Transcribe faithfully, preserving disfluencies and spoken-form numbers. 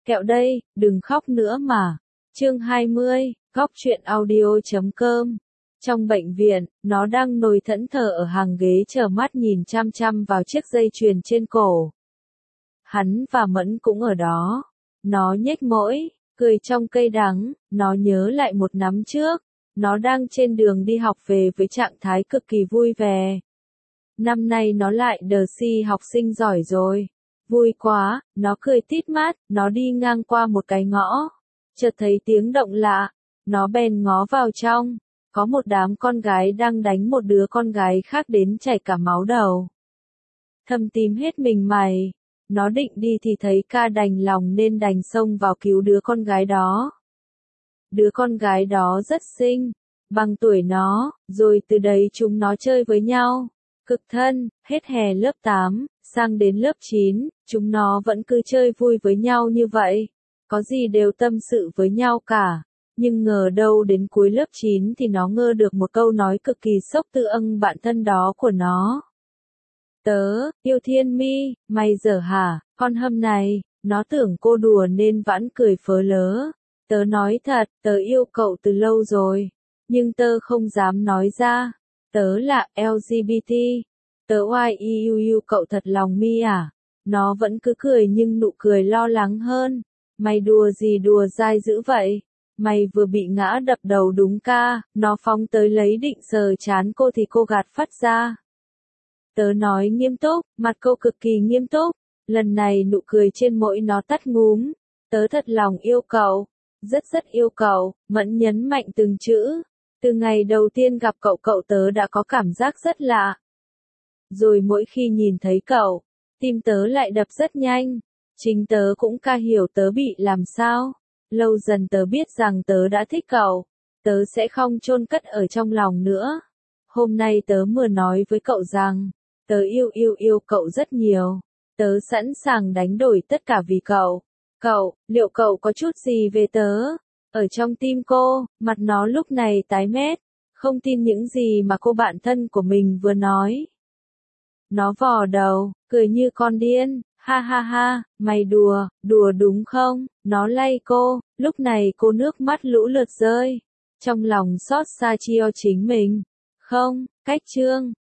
Kẹo đây, đừng khóc nữa mà. Chương hai mươi, góc truyện audio chấm com. Trong bệnh viện, nó đang ngồi thẫn thờ ở hàng ghế chờ mắt nhìn chăm chăm vào chiếc dây chuyền trên cổ. Hắn và Mẫn cũng ở đó. Nó nhếch môi, cười trong cây đắng, nó nhớ lại một năm trước. Nó đang trên đường đi học về với trạng thái cực kỳ vui vẻ. Năm nay nó lại đờ si học sinh giỏi rồi. Vui quá, nó cười tít mắt, nó đi ngang qua một cái ngõ. Chợt thấy tiếng động lạ, nó bèn ngó vào trong. Có một đám con gái đang đánh một đứa con gái khác đến chảy cả máu đầu. Thâm tím hết mình mày. Nó định đi thì thấy ca đành lòng nên đành xông vào cứu đứa con gái đó. Đứa con gái đó rất xinh, bằng tuổi nó, rồi từ đấy chúng nó chơi với nhau. Cực thân, hết hè lớp tám, sang đến lớp chín, chúng nó vẫn cứ chơi vui với nhau như vậy. Có gì đều tâm sự với nhau cả. Nhưng ngờ đâu đến cuối lớp chín thì nó ngơ được một câu nói cực kỳ sốc từ âng bạn thân đó của nó. Tớ, yêu Thiên Mi, mày dở hả, con hâm này, nó tưởng cô đùa nên vãn cười phớ lớ. Tớ nói thật, tớ yêu cậu từ lâu rồi, nhưng tớ không dám nói ra. Tớ là lờ giê bê tê. Tớ oai iu iu cậu thật lòng mi à? Nó vẫn cứ cười nhưng nụ cười lo lắng hơn. Mày đùa gì đùa dai dữ vậy? Mày vừa bị ngã đập đầu đúng ca, nó phóng tới lấy định sờ chán cô thì cô gạt phắt ra. Tớ nói nghiêm túc, mặt cô cực kỳ nghiêm túc. Lần này nụ cười trên môi nó tắt ngúm. Tớ thật lòng yêu cậu. Rất rất yêu cậu, Mẫn nhấn mạnh từng chữ. Từ ngày đầu tiên gặp cậu cậu tớ đã có cảm giác rất lạ. Rồi mỗi khi nhìn thấy cậu, tim tớ lại đập rất nhanh. Chính tớ cũng ca hiểu tớ bị làm sao. Lâu dần tớ biết rằng tớ đã thích cậu. Tớ sẽ không chôn cất ở trong lòng nữa. Hôm nay tớ vừa nói với cậu rằng, tớ yêu yêu yêu cậu rất nhiều. Tớ sẵn sàng đánh đổi tất cả vì cậu. Cậu, liệu cậu có chút gì về tớ? Ở trong tim cô, mặt nó lúc này tái mét, không tin những gì mà cô bạn thân của mình vừa nói. Nó vò đầu, cười như con điên, ha ha ha, mày đùa, đùa đúng không? Nó lay cô, lúc này cô nước mắt lũ lượt rơi, trong lòng xót xa cho chính mình. Không, cách chương.